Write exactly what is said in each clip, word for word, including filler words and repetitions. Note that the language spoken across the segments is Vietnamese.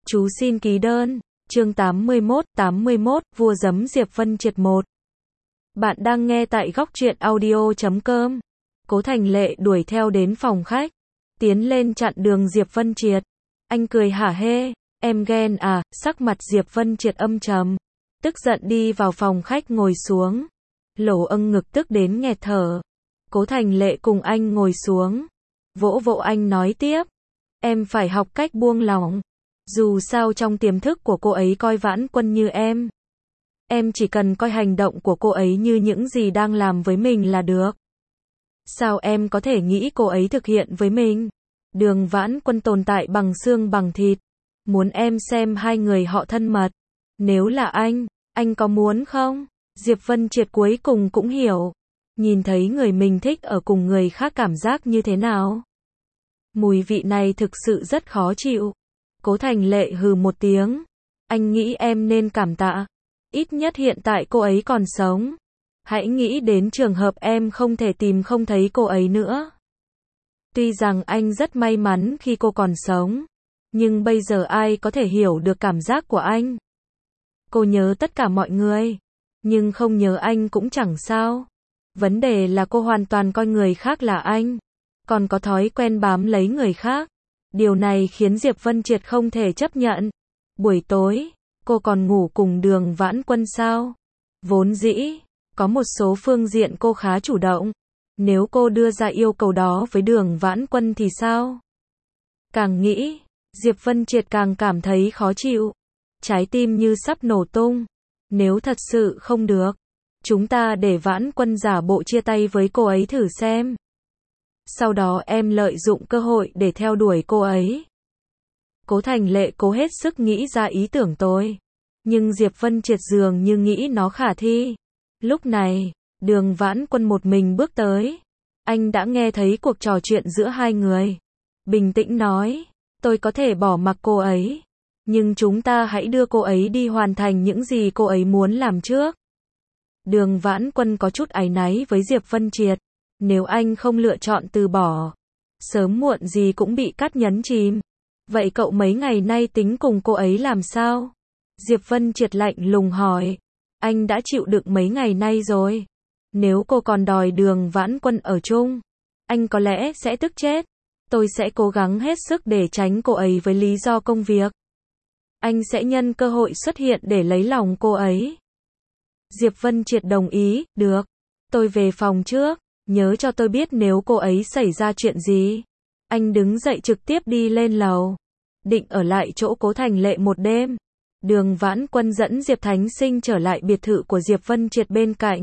Chú xin ký đơn. Chương tám mươi mốt, tám mươi mốt, Vua Giấm Diệp Vân Triệt một. Bạn đang nghe tại góc truyện audio chấm com. Cố Thành Lệ đuổi theo đến phòng khách, tiến lên chặn đường Diệp Vân Triệt. Anh cười hả hê, em ghen à? Sắc mặt Diệp Vân Triệt âm trầm, tức giận đi vào phòng khách ngồi xuống. Lỗ âng ngực tức đến nghẹt thở. Cố Thành Lệ cùng anh ngồi xuống, vỗ vỗ anh nói tiếp. Em phải học cách buông lỏng. Dù sao trong tiềm thức của cô ấy coi Vãn Quân như em. Em chỉ cần coi hành động của cô ấy như những gì đang làm với mình là được. Sao em có thể nghĩ cô ấy thực hiện với mình? Đường Vãn Quân tồn tại bằng xương bằng thịt. Muốn em xem hai người họ thân mật. Nếu là anh, anh có muốn không? Diệp Vân Triệt cuối cùng cũng hiểu. Nhìn thấy người mình thích ở cùng người khác cảm giác như thế nào? Mùi vị này thực sự rất khó chịu. Cố Thành Lệ hừ một tiếng. Anh nghĩ em nên cảm tạ. Ít nhất hiện tại cô ấy còn sống. Hãy nghĩ đến trường hợp em không thể tìm không thấy cô ấy nữa. Tuy rằng anh rất may mắn khi cô còn sống, nhưng bây giờ ai có thể hiểu được cảm giác của anh? Cô nhớ tất cả mọi người, nhưng không nhớ anh cũng chẳng sao. Vấn đề là cô hoàn toàn coi người khác là anh, còn có thói quen bám lấy người khác. Điều này khiến Diệp Vân Triệt không thể chấp nhận. Buổi tối, cô còn ngủ cùng Đường Vãn Quân sao? Vốn dĩ, có một số phương diện cô khá chủ động. Nếu cô đưa ra yêu cầu đó với Đường Vãn Quân thì sao? Càng nghĩ, Diệp Vân Triệt càng cảm thấy khó chịu. Trái tim như sắp nổ tung. Nếu thật sự không được, chúng ta để Vãn Quân giả bộ chia tay với cô ấy thử xem. Sau đó em lợi dụng cơ hội để theo đuổi cô ấy. Cố Thành Lệ cố hết sức nghĩ ra ý tưởng tôi. Nhưng Diệp Vân Triệt dường như nghĩ nó khả thi. Lúc này, Đường Vãn Quân một mình bước tới. Anh đã nghe thấy cuộc trò chuyện giữa hai người. Bình tĩnh nói, tôi có thể bỏ mặc cô ấy. Nhưng chúng ta hãy đưa cô ấy đi hoàn thành những gì cô ấy muốn làm trước. Đường Vãn Quân có chút áy náy với Diệp Vân Triệt. Nếu anh không lựa chọn từ bỏ, sớm muộn gì cũng bị cắt nhấn chìm. Vậy cậu mấy ngày nay tính cùng cô ấy làm sao? Diệp Vân Triệt lạnh lùng hỏi. Anh đã chịu đựng mấy ngày nay rồi. Nếu cô còn đòi Đường Vãn Quân ở chung, anh có lẽ sẽ tức chết. Tôi sẽ cố gắng hết sức để tránh cô ấy với lý do công việc. Anh sẽ nhân cơ hội xuất hiện để lấy lòng cô ấy. Diệp Vân Triệt đồng ý, được. Tôi về phòng trước. Nhớ cho tôi biết nếu cô ấy xảy ra chuyện gì. Anh đứng dậy trực tiếp đi lên lầu. Định ở lại chỗ Cố Thành Lệ một đêm. Đường Vãn Quân dẫn Diệp Thánh Sinh trở lại biệt thự của Diệp Vân Triệt bên cạnh.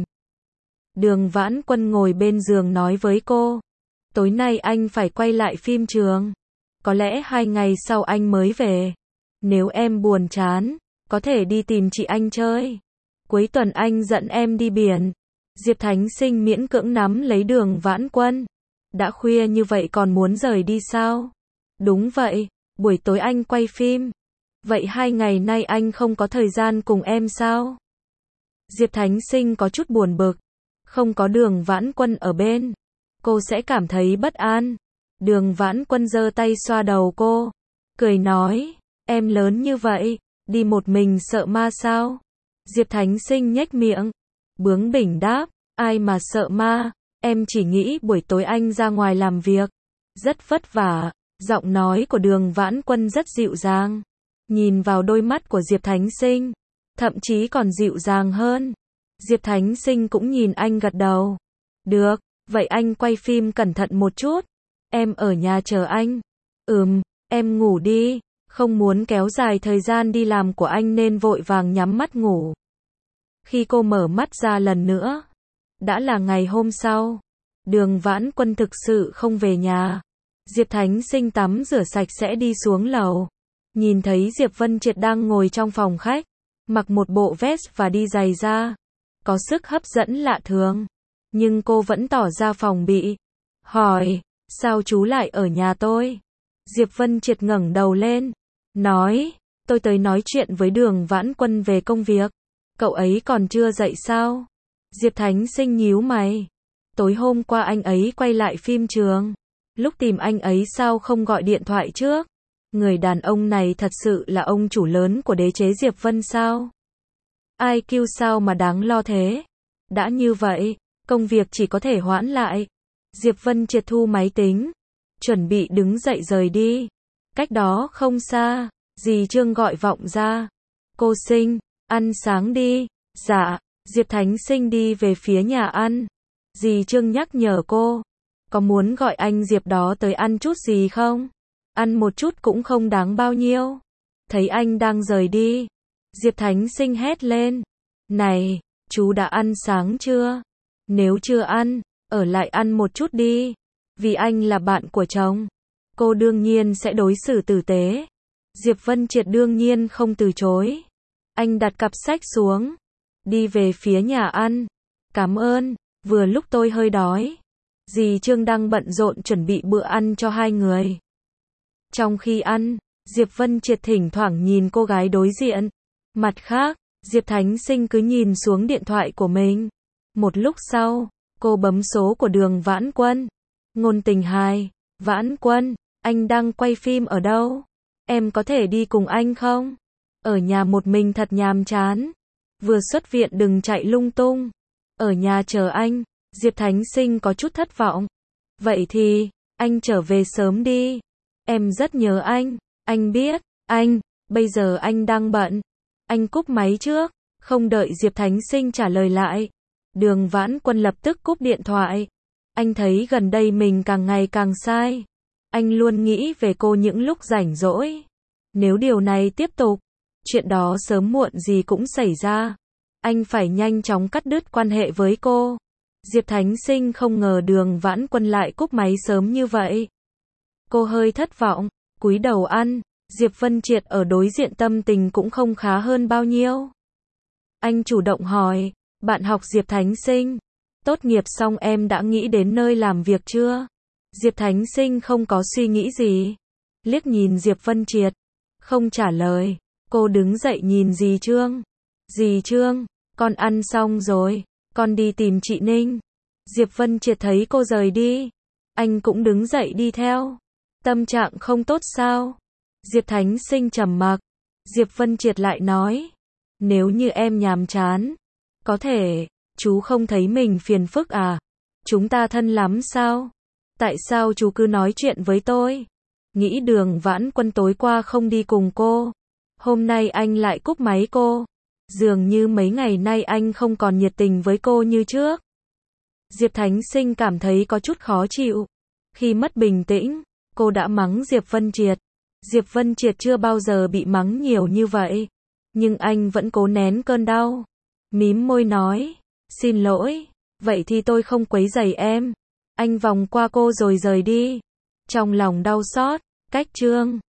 Đường Vãn Quân ngồi bên giường nói với cô. Tối nay anh phải quay lại phim trường. Có lẽ hai ngày sau anh mới về. Nếu em buồn chán, có thể đi tìm chị anh chơi. Cuối tuần anh dẫn em đi biển. Diệp Thánh Sinh miễn cưỡng nắm lấy Đường Vãn Quân. Đã khuya như vậy còn muốn rời đi sao? Đúng vậy, buổi tối anh quay phim. Vậy hai ngày nay anh không có thời gian cùng em sao? Diệp Thánh Sinh có chút buồn bực. Không có Đường Vãn Quân ở bên, cô sẽ cảm thấy bất an. Đường Vãn Quân giơ tay xoa đầu cô, cười nói, em lớn như vậy, đi một mình sợ ma sao? Diệp Thánh Sinh nhếch miệng, bướng bỉnh đáp, ai mà sợ ma, em chỉ nghĩ buổi tối anh ra ngoài làm việc, rất vất vả. Giọng nói của Đường Vãn Quân rất dịu dàng, nhìn vào đôi mắt của Diệp Thánh Sinh, thậm chí còn dịu dàng hơn. Diệp Thánh Sinh cũng nhìn anh gật đầu. Được, vậy anh quay phim cẩn thận một chút, em ở nhà chờ anh. Ừm, em ngủ đi, không muốn kéo dài thời gian đi làm của anh nên vội vàng nhắm mắt ngủ. Khi cô mở mắt ra lần nữa, đã là ngày hôm sau. Đường Vãn Quân thực sự không về nhà. Diệp Thánh Sinh tắm rửa sạch sẽ đi xuống lầu. Nhìn thấy Diệp Vân Triệt đang ngồi trong phòng khách, mặc một bộ vest và đi giày da, có sức hấp dẫn lạ thường. Nhưng cô vẫn tỏ ra phòng bị. Hỏi, sao chú lại ở nhà tôi? Diệp Vân Triệt ngẩng đầu lên, nói, tôi tới nói chuyện với Đường Vãn Quân về công việc. Cậu ấy còn chưa dậy sao? Diệp Thánh Sinh nhíu mày. Tối hôm qua anh ấy quay lại phim trường. Lúc tìm anh ấy sao không gọi điện thoại trước? Người đàn ông này thật sự là ông chủ lớn của đế chế Diệp Vân sao? i kiu sao mà đáng lo thế? Đã như vậy, công việc chỉ có thể hoãn lại. Diệp Vân triệt thu máy tính, chuẩn bị đứng dậy rời đi. Cách đó không xa, dì Trương gọi vọng ra. Cô Sinh, ăn sáng đi. Dạ, Diệp Thánh Sinh đi về phía nhà ăn. Dì Trương nhắc nhở cô. Có muốn gọi anh Diệp đó tới ăn chút gì không? Ăn một chút cũng không đáng bao nhiêu. Thấy anh đang rời đi, Diệp Thánh Sinh hét lên. Này, chú đã ăn sáng chưa? Nếu chưa ăn, ở lại ăn một chút đi. Vì anh là bạn của chồng, cô đương nhiên sẽ đối xử tử tế. Diệp Vân Triệt đương nhiên không từ chối. Anh đặt cặp sách xuống, đi về phía nhà ăn. Cảm ơn, vừa lúc tôi hơi đói. Dì Trương đang bận rộn chuẩn bị bữa ăn cho hai người. Trong khi ăn, Diệp Vân Triệt thỉnh thoảng nhìn cô gái đối diện. Mặt khác, Diệp Thánh Sinh cứ nhìn xuống điện thoại của mình. Một lúc sau, cô bấm số của Đường Vãn Quân. Ngôn Tình Hài, Vãn Quân, anh đang quay phim ở đâu? Em có thể đi cùng anh không? Ở nhà một mình thật nhàm chán. Vừa xuất viện đừng chạy lung tung. Ở nhà chờ anh. Diệp Thánh Sinh có chút thất vọng. Vậy thì, anh trở về sớm đi. Em rất nhớ anh. Anh biết, anh, bây giờ anh đang bận. Anh cúp máy trước. Không đợi Diệp Thánh Sinh trả lời lại, Đường Vãn Quân lập tức cúp điện thoại. Anh thấy gần đây mình càng ngày càng sai. Anh luôn nghĩ về cô những lúc rảnh rỗi. Nếu điều này tiếp tục, chuyện đó sớm muộn gì cũng xảy ra. Anh phải nhanh chóng cắt đứt quan hệ với cô. Diệp Thánh Sinh không ngờ Đường Vãn Quân lại cúp máy sớm như vậy. Cô hơi thất vọng, cúi đầu ăn. Diệp Vân Triệt ở đối diện tâm tình cũng không khá hơn bao nhiêu. Anh chủ động hỏi, bạn học Diệp Thánh Sinh, tốt nghiệp xong em đã nghĩ đến nơi làm việc chưa? Diệp Thánh Sinh không có suy nghĩ gì, liếc nhìn Diệp Vân Triệt, không trả lời. Cô đứng dậy nhìn dì Trương. Dì Trương, con ăn xong rồi, con đi tìm chị Ninh. Diệp Vân Triệt thấy cô rời đi, anh cũng đứng dậy đi theo. Tâm trạng không tốt sao? Diệp Thánh Sinh trầm mặc. Diệp Vân Triệt lại nói, nếu như em nhàm chán, có thể, chú không thấy mình phiền phức à? Chúng ta thân lắm sao? Tại sao chú cứ nói chuyện với tôi? Nghĩ Đường Vãn Quân tối qua không đi cùng cô, hôm nay anh lại cúp máy cô. Dường như mấy ngày nay anh không còn nhiệt tình với cô như trước. Diệp Thánh Sinh cảm thấy có chút khó chịu. Khi mất bình tĩnh, cô đã mắng Diệp Vân Triệt. Diệp Vân Triệt chưa bao giờ bị mắng nhiều như vậy, nhưng anh vẫn cố nén cơn đau. Mím môi nói, xin lỗi, vậy thì tôi không quấy rầy em. Anh vòng qua cô rồi rời đi. Trong lòng đau xót, cách Trương